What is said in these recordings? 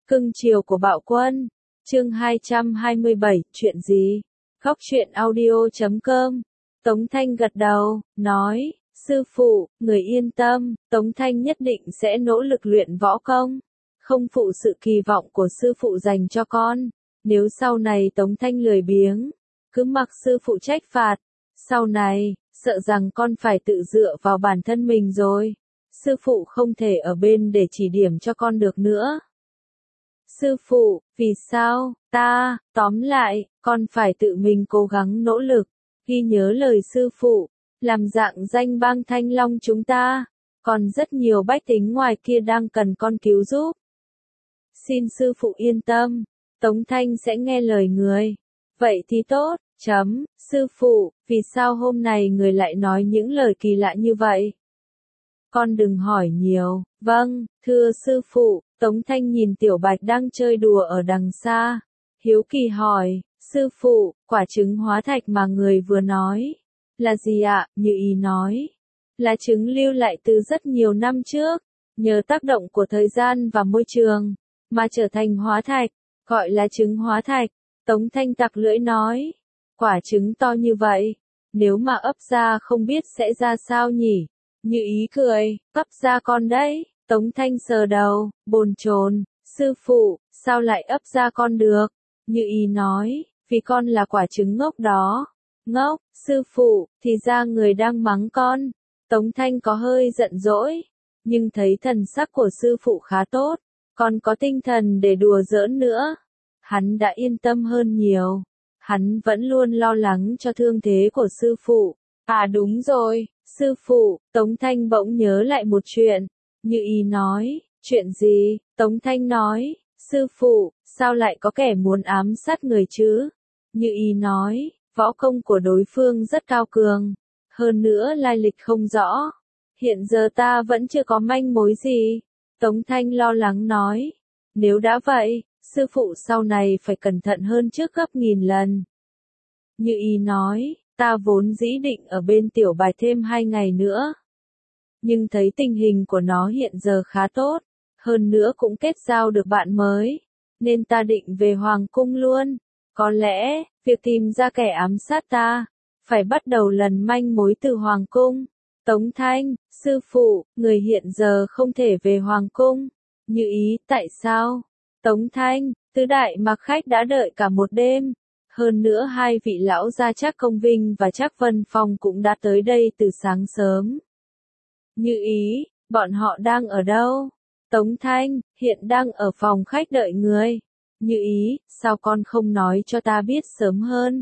Cưng chiều của Bạo Quân. Chương 227, chuyện gì? Khóc chuyện audio.com. Tống Thanh gật đầu, nói, sư phụ, người yên tâm, Tống Thanh nhất định sẽ nỗ lực luyện võ công. Không phụ sự kỳ vọng của sư phụ dành cho con. Nếu sau này Tống Thanh lười biếng, cứ mặc sư phụ trách phạt. Sau này, sợ rằng con phải tự dựa vào bản thân mình rồi. Sư phụ không thể ở bên để chỉ điểm cho con được nữa. Sư phụ, vì sao, tóm lại, con phải tự mình cố gắng nỗ lực, ghi nhớ lời sư phụ, làm dạng danh bang Thanh Long chúng ta, còn rất nhiều bách tính ngoài kia đang cần con cứu giúp. Xin sư phụ yên tâm, Tống Thanh sẽ nghe lời người. Vậy thì tốt, sư phụ, vì sao hôm nay người lại nói những lời kỳ lạ như vậy? Con đừng hỏi nhiều. Vâng, thưa sư phụ. Tống Thanh nhìn Tiểu Bạch đang chơi đùa ở đằng xa. Hiếu kỳ hỏi, sư phụ, quả trứng hóa thạch mà người vừa nói. Là gì ạ? Như ý nói. Là trứng lưu lại từ rất nhiều năm trước. Nhờ tác động của thời gian và môi trường, mà trở thành hóa thạch. Gọi là trứng hóa thạch. Tống Thanh tặc lưỡi nói. Quả trứng to như vậy. Nếu mà ấp ra không biết sẽ ra sao nhỉ? Như ý cười, ấp ra con đấy. Tống Thanh sờ đầu, bồn chồn, sư phụ, sao lại ấp ra con được? Như ý nói, vì con là quả trứng ngốc đó. Ngốc, sư phụ, thì ra người đang mắng con. Tống Thanh có hơi giận dỗi, nhưng thấy thần sắc của sư phụ khá tốt, còn có tinh thần để đùa giỡn nữa. Hắn đã yên tâm hơn nhiều. Hắn vẫn luôn lo lắng cho thương thế của sư phụ. À đúng rồi, sư phụ, Tống Thanh bỗng nhớ lại một chuyện. Như ý nói, chuyện gì? Tống Thanh nói, sư phụ, sao lại có kẻ muốn ám sát người chứ? Như ý nói, võ công của đối phương rất cao cường, hơn nữa lai lịch không rõ. Hiện giờ ta vẫn chưa có manh mối gì. Tống Thanh lo lắng nói, nếu đã vậy, sư phụ sau này phải cẩn thận hơn trước gấp nghìn lần. Như ý nói, ta vốn dĩ định ở bên Tiểu Bạch thêm 2 ngày nữa. Nhưng thấy tình hình của nó hiện giờ khá tốt, hơn nữa cũng kết giao được bạn mới, nên ta định về Hoàng Cung luôn. Có lẽ, việc tìm ra kẻ ám sát ta, phải bắt đầu lần manh mối từ Hoàng Cung. Tống Thanh, sư phụ, người hiện giờ không thể về Hoàng Cung. Như ý, tại sao? Tống Thanh, tứ đại mặc khách đã đợi cả một đêm. Hơn nữa 2 vị lão gia Trác Công Vinh và Trác Vân Phong cũng đã tới đây từ sáng sớm. Như ý, bọn họ đang ở đâu? Tống Thanh, hiện đang ở phòng khách đợi người. Như ý, sao con không nói cho ta biết sớm hơn?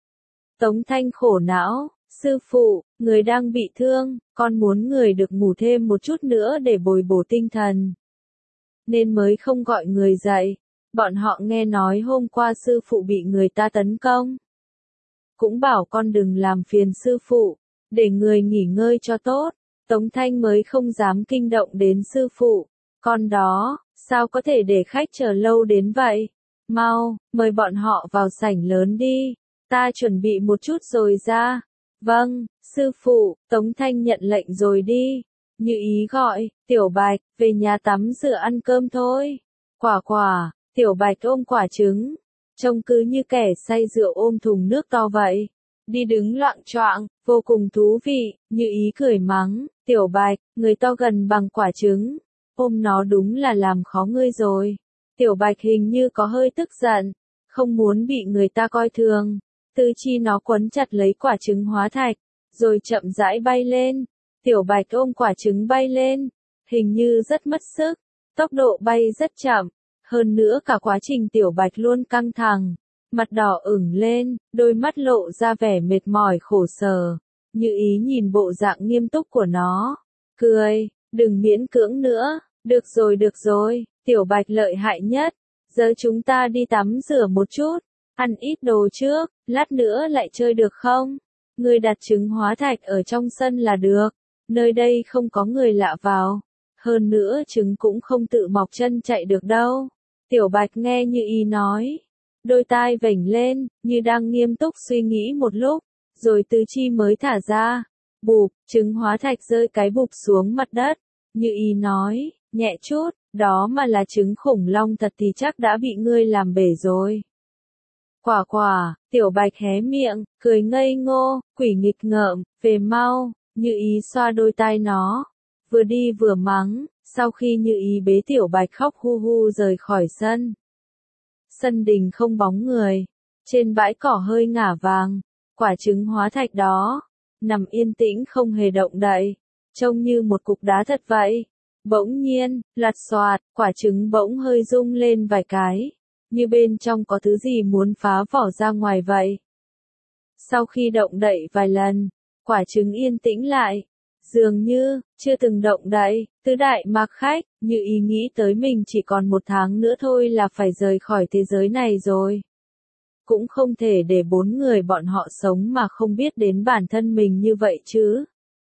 Tống Thanh khổ não, sư phụ, người đang bị thương, con muốn người được ngủ thêm một chút nữa để bồi bổ tinh thần. Nên mới không gọi người dậy. Bọn họ nghe nói hôm qua sư phụ bị người ta tấn công. Cũng bảo con đừng làm phiền sư phụ, để người nghỉ ngơi cho tốt. Tống Thanh mới không dám kinh động đến sư phụ. Con đó, sao có thể để khách chờ lâu đến vậy? Mau, mời bọn họ vào sảnh lớn đi. Ta chuẩn bị một chút rồi ra. Vâng, sư phụ. Tống Thanh nhận lệnh rồi đi. Như ý gọi, Tiểu Bạch, về nhà tắm rửa ăn cơm thôi. Quả. Tiểu Bạch ôm quả trứng, trông cứ như kẻ say rượu ôm thùng nước to vậy. Đi đứng loạng choạng, vô cùng thú vị. Như ý cười mắng, Tiểu Bạch, người to gần bằng quả trứng, ôm nó đúng là làm khó ngươi rồi. Tiểu Bạch hình như có hơi tức giận, không muốn bị người ta coi thường. Tư chi nó quấn chặt lấy quả trứng hóa thạch, rồi chậm rãi bay lên. Tiểu Bạch ôm quả trứng bay lên, hình như rất mất sức, tốc độ bay rất chậm. Hơn nữa cả quá trình Tiểu Bạch luôn căng thẳng, mặt đỏ ửng lên, đôi mắt lộ ra vẻ mệt mỏi khổ sở. Như ý nhìn bộ dạng nghiêm túc của nó, cười, đừng miễn cưỡng nữa, được rồi, Tiểu Bạch lợi hại nhất, giờ chúng ta đi tắm rửa một chút, ăn ít đồ trước, lát nữa lại chơi được không? Người đặt trứng hóa thạch ở trong sân là được, nơi đây không có người lạ vào, hơn nữa trứng cũng không tự mọc chân chạy được đâu. Tiểu Bạch nghe Như ý nói, đôi tai vểnh lên, như đang nghiêm túc suy nghĩ một lúc, rồi tứ chi mới thả ra. Bụp, trứng hóa thạch rơi cái bụp xuống mặt đất. Như ý nói, nhẹ chút, Đó mà là trứng khủng long thật thì chắc đã bị ngươi làm bể rồi. Quả quả, Tiểu Bạch hé miệng, cười ngây ngô, quỷ nghịch ngợm, về mau, Như Ý xoa đôi tai nó, vừa đi vừa mắng, sau khi Như Ý bế Tiểu Bạch khóc hu hu rời khỏi sân. Sân đình không bóng người, trên bãi cỏ hơi ngả vàng, quả trứng hóa thạch đó, nằm yên tĩnh không hề động đậy, trông như một cục đá thật vậy. Bỗng nhiên, lạt xoạt, quả trứng bỗng hơi rung lên vài cái, như bên trong có thứ gì muốn phá vỏ ra ngoài vậy. Sau khi động đậy vài lần, quả trứng yên tĩnh lại, dường như chưa từng động đậy. Tứ đại mạc khách, Như Ý nghĩ tới mình chỉ còn 1 tháng nữa thôi là phải rời khỏi thế giới này rồi. Cũng không thể để 4 người bọn họ sống mà không biết đến bản thân mình như vậy chứ.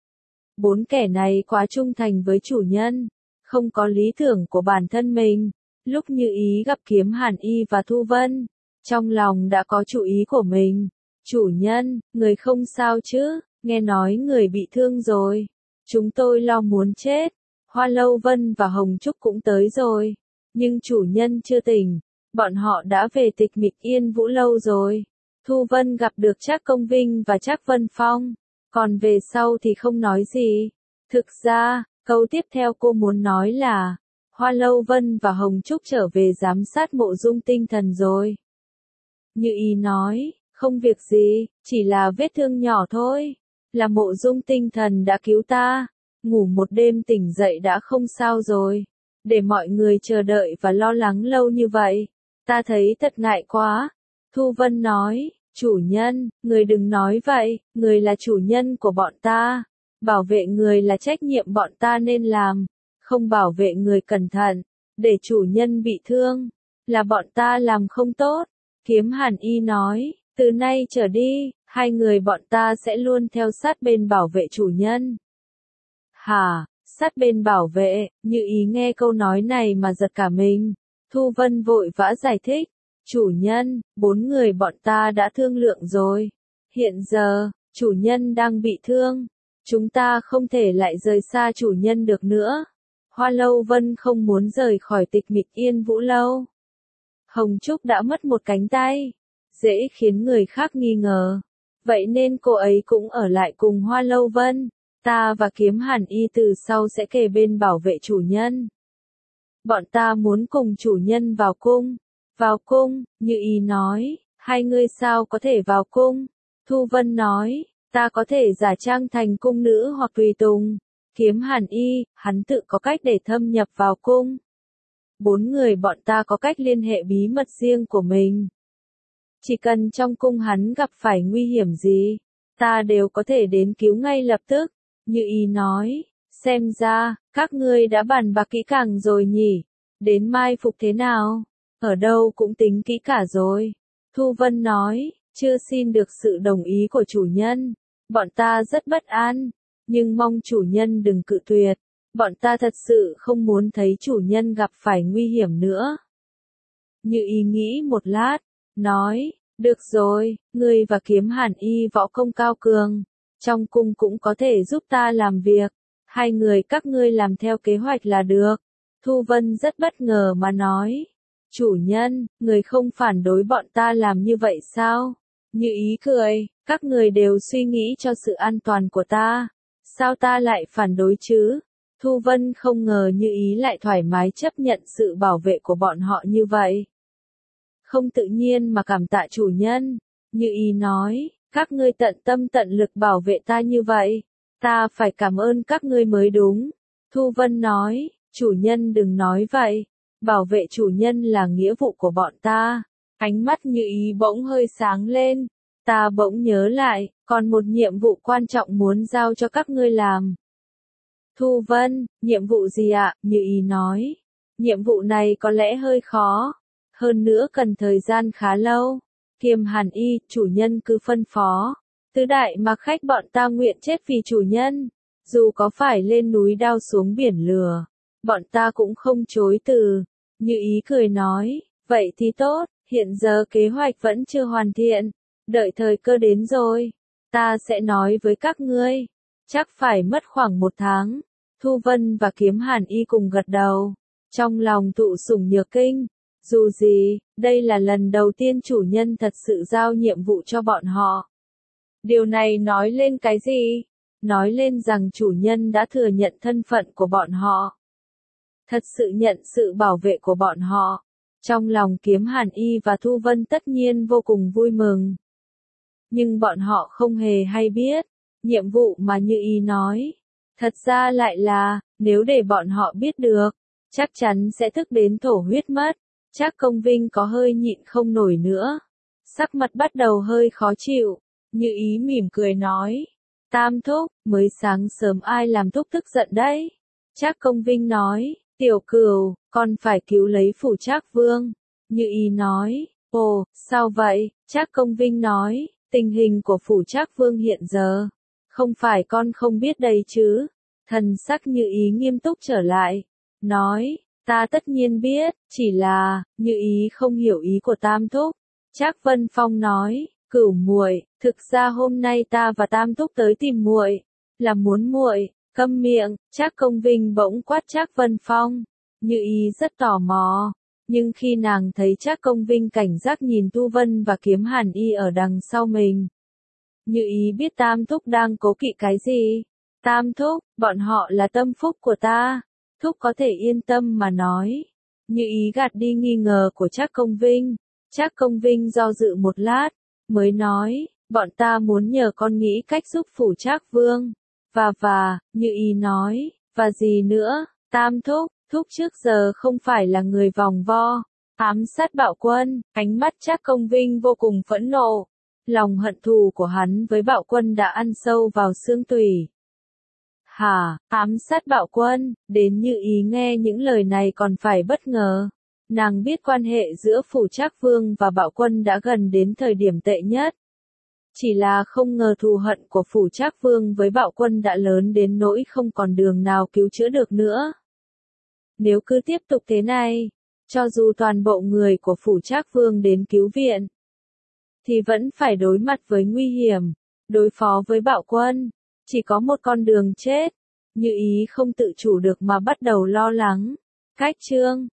4 kẻ này quá trung thành với chủ nhân, không có lý tưởng của bản thân mình. Lúc Như Ý gặp Kiếm Hàn Y và Thu Vân, trong lòng đã có chủ ý của mình. Chủ nhân, người không sao chứ, nghe nói người bị thương rồi. Chúng tôi lo muốn chết. Hoa Lâu Vân và Hồng Trúc cũng tới rồi. Nhưng chủ nhân chưa tỉnh. Bọn họ đã về Tịch Mịch Yên Vũ lâu rồi. Thu Vân gặp được Trác Công Vinh và Trác Vân Phong. Còn về sau thì không nói gì. Thực ra, câu tiếp theo cô muốn nói là Hoa Lâu Vân và Hồng Trúc trở về giám sát Mộ Dung Tinh Thần rồi. Như Ý nói, không việc gì, chỉ là vết thương nhỏ thôi. Là Mộ Dung Tinh Thần đã cứu ta. Ngủ một đêm tỉnh dậy đã không sao rồi. Để mọi người chờ đợi và lo lắng lâu như vậy, ta thấy thật ngại quá. Thu Vân nói, chủ nhân, người đừng nói vậy, người là chủ nhân của bọn ta. Bảo vệ người là trách nhiệm bọn ta nên làm. Không bảo vệ người cẩn thận, để chủ nhân bị thương, là bọn ta làm không tốt. Kiếm Hàn Y nói, từ nay trở đi, 2 người bọn ta sẽ luôn theo sát bên bảo vệ chủ nhân. Hả, sát bên bảo vệ, Như Ý nghe câu nói này mà giật cả mình. Thu Vân vội vã giải thích, chủ nhân, 4 người bọn ta đã thương lượng rồi. Hiện giờ, chủ nhân đang bị thương, chúng ta không thể lại rời xa chủ nhân được nữa. Hoa Lâu Vân không muốn rời khỏi Tịch Mịch Yên Vũ lâu. Hồng Trúc đã mất một cánh tay, dễ khiến người khác nghi ngờ. Vậy nên cô ấy cũng ở lại cùng Hoa Lâu Vân. Ta và Kiếm Hàn Y từ sau sẽ kề bên bảo vệ chủ nhân. Bọn ta muốn cùng chủ nhân vào cung. Vào cung, Như Ý nói, 2 người sao có thể vào cung? Thu Vân nói, ta có thể giả trang thành cung nữ hoặc tùy tùng. Kiếm Hàn Y, hắn tự có cách để thâm nhập vào cung. 4 người bọn ta có cách liên hệ bí mật riêng của mình. Chỉ cần trong cung hắn gặp phải nguy hiểm gì, ta đều có thể đến cứu ngay lập tức. Như Ý nói, xem ra, các ngươi đã bàn bạc kỹ càng rồi nhỉ, đến mai phục thế nào, ở đâu cũng tính kỹ cả rồi. Thu Vân nói, chưa xin được sự đồng ý của chủ nhân, bọn ta rất bất an, nhưng mong chủ nhân đừng cự tuyệt, bọn ta thật sự không muốn thấy chủ nhân gặp phải nguy hiểm nữa. Như Ý nghĩ một lát, nói, được rồi, ngươi và Kiếm Hàn Y võ công cao cường. Trong cung cũng có thể giúp ta làm việc, 2 người các ngươi làm theo kế hoạch là được. Thu Vân rất bất ngờ mà nói, chủ nhân, người không phản đối bọn ta làm như vậy sao? Như Ý cười, các người đều suy nghĩ cho sự an toàn của ta, sao ta lại phản đối chứ? Thu Vân không ngờ Như Ý lại thoải mái chấp nhận sự bảo vệ của bọn họ như vậy. Không tự nhiên mà cảm tạ chủ nhân, Như Ý nói. Các ngươi tận tâm tận lực bảo vệ ta như vậy, ta phải cảm ơn các ngươi mới đúng. Thu Vân nói, chủ nhân đừng nói vậy, bảo vệ chủ nhân là nghĩa vụ của bọn ta. Ánh mắt Như Ý bỗng hơi sáng lên, ta bỗng nhớ lại, còn một nhiệm vụ quan trọng muốn giao cho các ngươi làm. Thu Vân, nhiệm vụ gì ạ? Như Ý nói, nhiệm vụ này có lẽ hơi khó, hơn nữa cần thời gian khá lâu. Kiếm Hàn Y, chủ nhân cứ phân phó. Tứ đại mạc khách bọn ta nguyện chết vì chủ nhân. Dù có phải lên núi đao xuống biển lửa, bọn ta cũng không chối từ. Như Ý cười nói, vậy thì tốt, hiện giờ kế hoạch vẫn chưa hoàn thiện. Đợi thời cơ đến rồi, ta sẽ nói với các ngươi. Chắc phải mất khoảng 1 tháng. Thu Vân và Kiếm Hàn Y cùng gật đầu. trong lòng thụ sủng nhược kinh. Dù gì, đây là lần đầu tiên chủ nhân thật sự giao nhiệm vụ cho bọn họ. Điều này nói lên cái gì? Nói lên rằng chủ nhân đã thừa nhận thân phận của bọn họ. Thật sự nhận sự bảo vệ của bọn họ. Trong lòng Kiếm Hàn Y và Thu Vân tất nhiên vô cùng vui mừng. Nhưng bọn họ không hề hay biết, nhiệm vụ mà Như Ý nói. Thật ra lại là, nếu để bọn họ biết được, chắc chắn sẽ thức đến thổ huyết mất. Trác Công Vinh có hơi nhịn không nổi nữa. Sắc mặt bắt đầu hơi khó chịu. Như Ý mỉm cười nói. Tam thúc, mới sáng sớm ai làm thúc tức giận đấy? Trác Công Vinh nói. Tiểu Cửu, con phải cứu lấy phủ Trác Vương. Như Ý nói. Ồ, sao vậy? Trác Công Vinh nói. Tình hình của phủ Trác Vương hiện giờ. Không phải con không biết đây chứ. Thần sắc Như Ý nghiêm túc trở lại. Nói. Ta tất nhiên biết, chỉ là, Như Ý không hiểu ý của Tam thúc. Trác Vân Phong nói, Cửu muội, thực ra hôm nay ta và Tam thúc tới tìm muội, là muốn muội câm miệng. Trác Công Vinh bỗng quát Trác Vân Phong. Như Ý rất tò mò, nhưng khi nàng thấy Trác Công Vinh cảnh giác nhìn Tu Vân và Kiếm Hàn Y ở đằng sau mình, Như Ý biết Tam thúc đang cố kỵ cái gì. Tam thúc, bọn họ là tâm phúc của ta. Thúc có thể yên tâm mà nói. Như Ý gạt đi nghi ngờ của Trác Công Vinh. Trác Công Vinh do dự một lát, mới nói, bọn ta muốn nhờ con nghĩ cách giúp phủ Trác Vương. Như Ý nói, và gì nữa, Tam thúc, thúc trước giờ không phải là người vòng vo, ám sát Bạo Quân. Ánh mắt Trác Công Vinh vô cùng phẫn nộ. Lòng hận thù của hắn với Bạo Quân đã ăn sâu vào xương tủy. Hả, ám sát Bạo Quân? Đến Như Ý nghe những lời này còn phải bất ngờ. Nàng biết quan hệ giữa phủ Trác Vương và Bạo Quân đã gần đến thời điểm tệ nhất. Chỉ là không ngờ thù hận của phủ Trác Vương với Bạo Quân đã lớn đến nỗi không còn đường nào cứu chữa được nữa. Nếu cứ tiếp tục thế này, cho dù toàn bộ người của phủ Trác Vương đến cứu viện, thì vẫn phải đối mặt với nguy hiểm, đối phó với Bạo Quân. Chỉ có một con đường chết. Như Ý không tự chủ được mà bắt đầu lo lắng. Cách chương